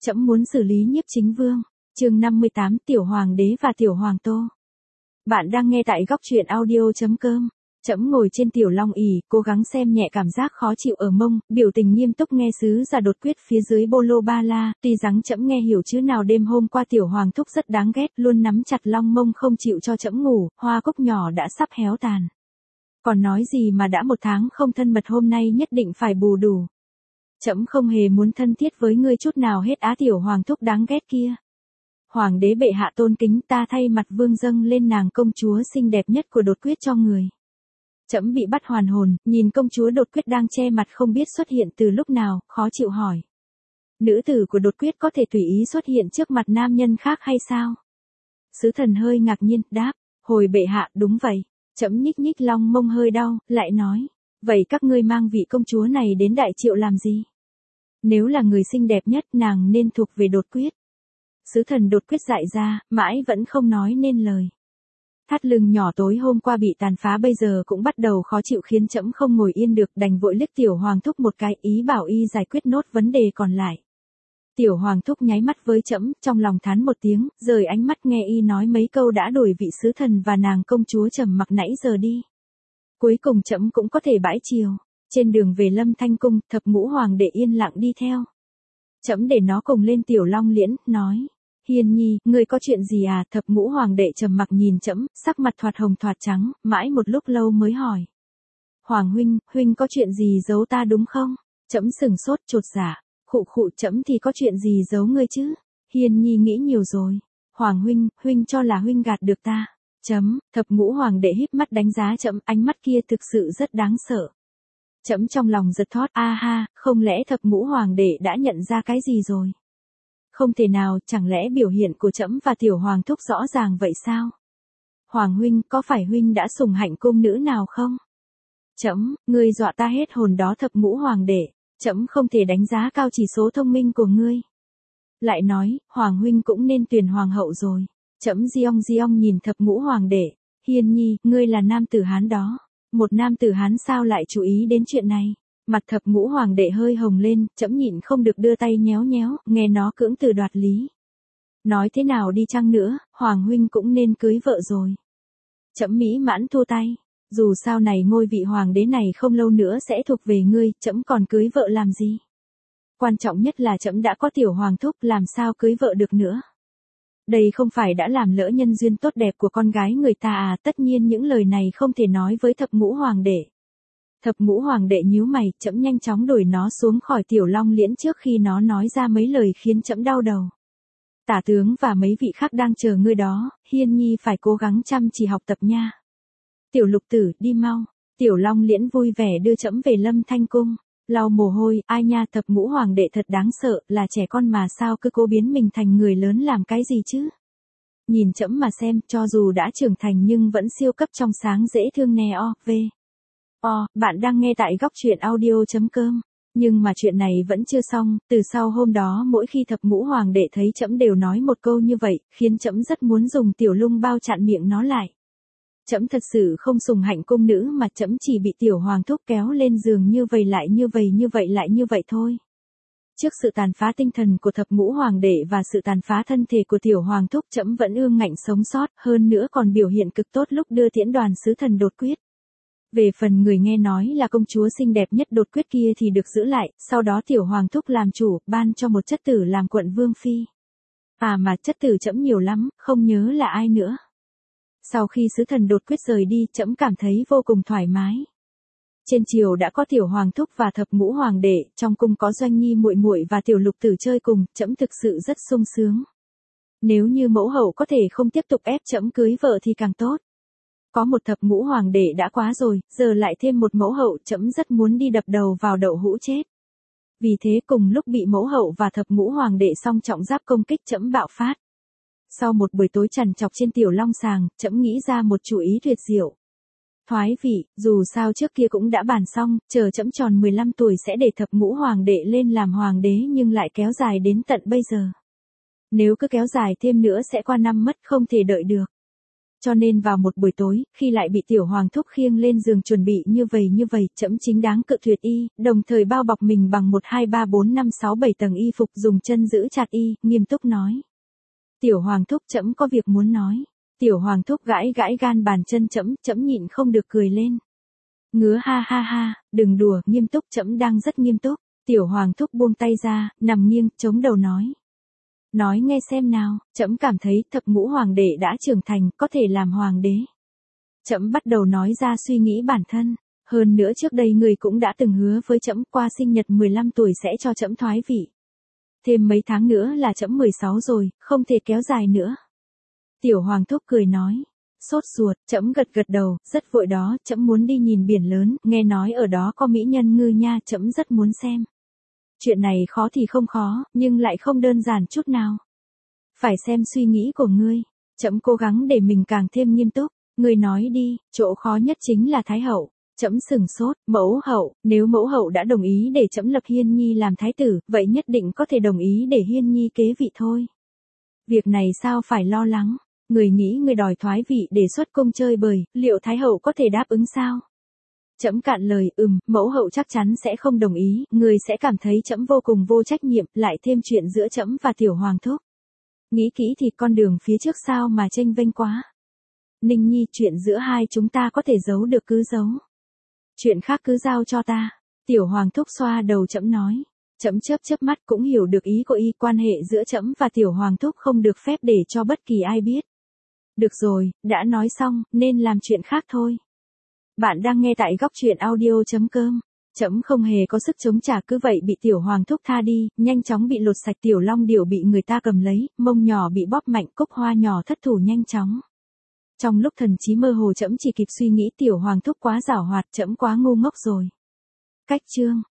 Trẫm muốn xử lý Nhiếp Chính Vương. Chương 58, Tiểu Hoàng đế và Tiểu Hoàng Tô. Bạn đang nghe tại góc truyện audio.com. Trẫm ngồi trên tiểu long ỷ, cố gắng xem nhẹ cảm giác khó chịu ở mông, biểu tình nghiêm túc nghe sứ giả đột quyết phía dưới bolo ba la, tuy rằng trẫm nghe hiểu chữ nào đêm hôm qua tiểu hoàng thúc rất đáng ghét, luôn nắm chặt long mông không chịu cho trẫm ngủ, hoa cúc nhỏ đã sắp héo tàn. Còn nói gì mà đã 1 tháng không thân mật hôm nay nhất định phải bù đủ. Trẫm không hề muốn thân thiết với ngươi chút nào hết á tiểu hoàng thúc đáng ghét kia. Hoàng đế bệ hạ tôn kính, ta thay mặt vương dâng lên nàng công chúa xinh đẹp nhất của đột quyết cho người. Trẫm bị bắt hoàn hồn, nhìn công chúa đột quyết đang che mặt không biết xuất hiện từ lúc nào, khó chịu hỏi. Nữ tử của đột quyết có thể tùy ý xuất hiện trước mặt nam nhân khác hay sao? Sứ thần hơi ngạc nhiên, đáp, hồi bệ hạ, đúng vậy. Trẫm nhích nhích long mông hơi đau, lại nói, vậy các ngươi mang vị công chúa này đến Đại Triệu làm gì? Nếu là người xinh đẹp nhất nàng nên thuộc về đột quyết. Sứ thần đột quyết dại ra, mãi vẫn không nói nên lời. Thắt lưng nhỏ tối hôm qua bị tàn phá bây giờ cũng bắt đầu khó chịu khiến trẫm không ngồi yên được, đành vội liếc tiểu hoàng thúc một cái, ý bảo y giải quyết nốt vấn đề còn lại. Tiểu hoàng thúc nháy mắt với trẫm, trong lòng thán một tiếng, rời ánh mắt nghe y nói mấy câu đã đuổi vị sứ thần và nàng công chúa trầm mặc nãy giờ đi. Cuối cùng trẫm cũng có thể bãi chiều. Trên đường về Lâm Thanh cung, thập ngũ hoàng đệ yên lặng đi theo. Trẫm để nó cùng lên tiểu long liễn, nói. Hiền nhi, ngươi có chuyện gì à? Thập ngũ hoàng đệ trầm mặc nhìn trẫm, sắc mặt thoạt hồng thoạt trắng, mãi một lúc lâu mới hỏi. Hoàng huynh, huynh có chuyện gì giấu ta đúng không? Trẫm sừng sốt chột dạ. Khụ khụ, trẫm thì có chuyện gì giấu ngươi chứ? Hiền nhi nghĩ nhiều rồi. Hoàng huynh, huynh cho là huynh gạt được ta. Thập ngũ hoàng đệ híp mắt đánh giá trẫm, ánh mắt kia thực sự rất đáng sợ. Trẫm trong lòng giật thót, a ha, không lẽ thập ngũ hoàng đệ đã nhận ra cái gì rồi? Không thể nào, chẳng lẽ biểu hiện của trẫm và tiểu hoàng thúc rõ ràng vậy sao? Hoàng huynh, có phải huynh đã sủng hạnh cung nữ nào không? Trẫm, ngươi dọa ta hết hồn đó thập ngũ hoàng đệ, trẫm không thể đánh giá cao chỉ số thông minh của ngươi. Lại nói, hoàng huynh cũng nên tuyển hoàng hậu rồi. Trẫm giong nhìn thập ngũ hoàng đệ, Hiền nhi, ngươi là nam tử Hán đó. Một nam tử Hán sao lại chú ý đến chuyện này? Mặt thập ngũ hoàng đệ hơi hồng lên, trẫm nhịn không được đưa tay nhéo nhéo, nghe nó cưỡng từ đoạt lý. Nói thế nào đi chăng nữa, hoàng huynh cũng nên cưới vợ rồi. Trẫm mỹ mãn thua tay. Dù sao này ngôi vị hoàng đế này không lâu nữa sẽ thuộc về ngươi, trẫm còn cưới vợ làm gì? Quan trọng nhất là trẫm đã có tiểu hoàng thúc, làm sao cưới vợ được nữa? Đây không phải đã làm lỡ nhân duyên tốt đẹp của con gái người ta à? Tất nhiên những lời này không thể nói với thập ngũ hoàng đệ. Thập ngũ hoàng đệ nhíu mày, trẫm nhanh chóng đuổi nó xuống khỏi tiểu long liễn trước khi nó nói ra mấy lời khiến trẫm đau đầu. Tả tướng và mấy vị khác đang chờ ngươi đó, Hiên nhi phải cố gắng chăm chỉ học tập nha. Tiểu lục tử, đi mau. Tiểu long liễn vui vẻ đưa trẫm về Lâm Thanh cung. Lau mồ hôi, ai nha, thập ngũ hoàng đệ thật đáng sợ, là trẻ con mà sao cứ cố biến mình thành người lớn làm cái gì chứ? Nhìn trẫm mà xem, cho dù đã trưởng thành nhưng vẫn siêu cấp trong sáng dễ thương nè bạn đang nghe tại góc truyện audio.com. Nhưng mà chuyện này vẫn chưa xong, từ sau hôm đó mỗi khi thập ngũ hoàng đệ thấy trẫm đều nói một câu như vậy, khiến trẫm rất muốn dùng tiểu lung bao chặn miệng nó lại. Trẫm thật sự không sủng hạnh cung nữ mà trẫm chỉ bị tiểu hoàng thúc kéo lên giường như vậy lại như vậy thôi. Trước sự tàn phá tinh thần của thập ngũ hoàng đệ và sự tàn phá thân thể của tiểu hoàng thúc, trẫm vẫn ương ngạnh sống sót, hơn nữa còn biểu hiện cực tốt lúc đưa tiễn đoàn sứ thần đột quyết. Về phần người nghe nói là công chúa xinh đẹp nhất đột quyết kia thì được giữ lại, sau đó tiểu hoàng thúc làm chủ, ban cho một chất tử làm quận vương phi. À mà chất tử trẫm nhiều lắm, không nhớ là ai nữa. Sau khi sứ thần đột quyết rời đi, trẫm cảm thấy vô cùng thoải mái. Trên triều đã có tiểu hoàng thúc và thập ngũ hoàng đệ, trong cung có doanh nhi muội muội và tiểu lục tử chơi cùng, trẫm thực sự rất sung sướng. Nếu như mẫu hậu có thể không tiếp tục ép trẫm cưới vợ thì càng tốt. Có một thập ngũ hoàng đệ đã quá rồi, giờ lại thêm một mẫu hậu, trẫm rất muốn đi đập đầu vào đậu hũ chết. Vì thế cùng lúc bị mẫu hậu và thập ngũ hoàng đệ song trọng giáp công kích, trẫm bạo phát. Sau một buổi tối trằn trọc trên tiểu long sàng, trẫm nghĩ ra một chủ ý tuyệt diệu. Thoái vị, dù sao trước kia cũng đã bàn xong, chờ trẫm tròn 15 tuổi sẽ để thập ngũ hoàng đệ lên làm hoàng đế nhưng lại kéo dài đến tận bây giờ. Nếu cứ kéo dài thêm nữa sẽ qua năm mất, không thể đợi được. cho nên vào một buổi tối, khi lại bị tiểu hoàng thúc khiêng lên giường chuẩn bị như vậy, trẫm chính đáng cự tuyệt y, đồng thời bao bọc mình bằng 1 2 3 4 5 6 7 tầng y phục, dùng chân giữ chặt y, nghiêm túc nói. Tiểu hoàng thúc, trẫm có việc muốn nói. Tiểu hoàng thúc gãi gãi gan bàn chân trẫm nhịn không được cười lên. Ngứa ha ha ha, đừng đùa, nghiêm túc, trẫm đang rất nghiêm túc. Tiểu hoàng thúc buông tay ra, nằm nghiêng, chống đầu nói. Nói nghe xem nào, trẫm cảm thấy thập ngũ hoàng đệ đã trưởng thành, có thể làm hoàng đế. Trẫm bắt đầu nói ra suy nghĩ bản thân. Hơn nữa trước đây người cũng đã từng hứa với trẫm qua sinh nhật 15 tuổi sẽ cho trẫm thoái vị. Thêm mấy tháng nữa là trẫm 16 rồi, không thể kéo dài nữa. Tiểu hoàng thúc cười nói. Sốt ruột, trẫm gật đầu, rất vội đó, trẫm muốn đi nhìn biển lớn, nghe nói ở đó có mỹ nhân ngư nha, trẫm rất muốn xem. Chuyện này khó thì không khó, nhưng lại không đơn giản chút nào. Phải xem suy nghĩ của ngươi. Trẫm cố gắng để mình càng thêm nghiêm túc. Ngươi nói đi, chỗ khó nhất chính là Thái hậu. Trẫm sửng sốt, mẫu hậu, nếu mẫu hậu đã đồng ý để trẫm lập Hiên Nhi làm thái tử, vậy nhất định có thể đồng ý để Hiên Nhi kế vị thôi. Việc này sao phải lo lắng? Người nghĩ người đòi thoái vị để xuất cung chơi bời, liệu Thái hậu có thể đáp ứng sao? Trẫm cạn lời, mẫu hậu chắc chắn sẽ không đồng ý, người sẽ cảm thấy trẫm vô cùng vô trách nhiệm, lại thêm chuyện giữa trẫm và tiểu hoàng thúc. Nghĩ kỹ thì con đường phía trước sao mà chênh vênh quá. Ninh Nhi, chuyện giữa hai chúng ta có thể giấu được cứ giấu. Chuyện khác cứ giao cho ta. Tiểu hoàng thúc xoa đầu trẫm nói. Trẫm chớp mắt cũng hiểu được ý của y, quan hệ giữa trẫm và tiểu hoàng thúc không được phép để cho bất kỳ ai biết. Được rồi, đã nói xong, nên làm chuyện khác thôi. Bạn đang nghe tại góc truyện audio.com. Trẫm không hề có sức chống trả, cứ vậy bị tiểu hoàng thúc tha đi, nhanh chóng bị lột sạch, tiểu long điểu bị người ta cầm lấy, mông nhỏ bị bóp mạnh, cúc hoa nhỏ thất thủ nhanh chóng. Trong lúc thần trí mơ hồ trẫm chỉ kịp suy nghĩ tiểu hoàng thúc quá giảo hoạt, trẫm quá ngu ngốc rồi. Cách chương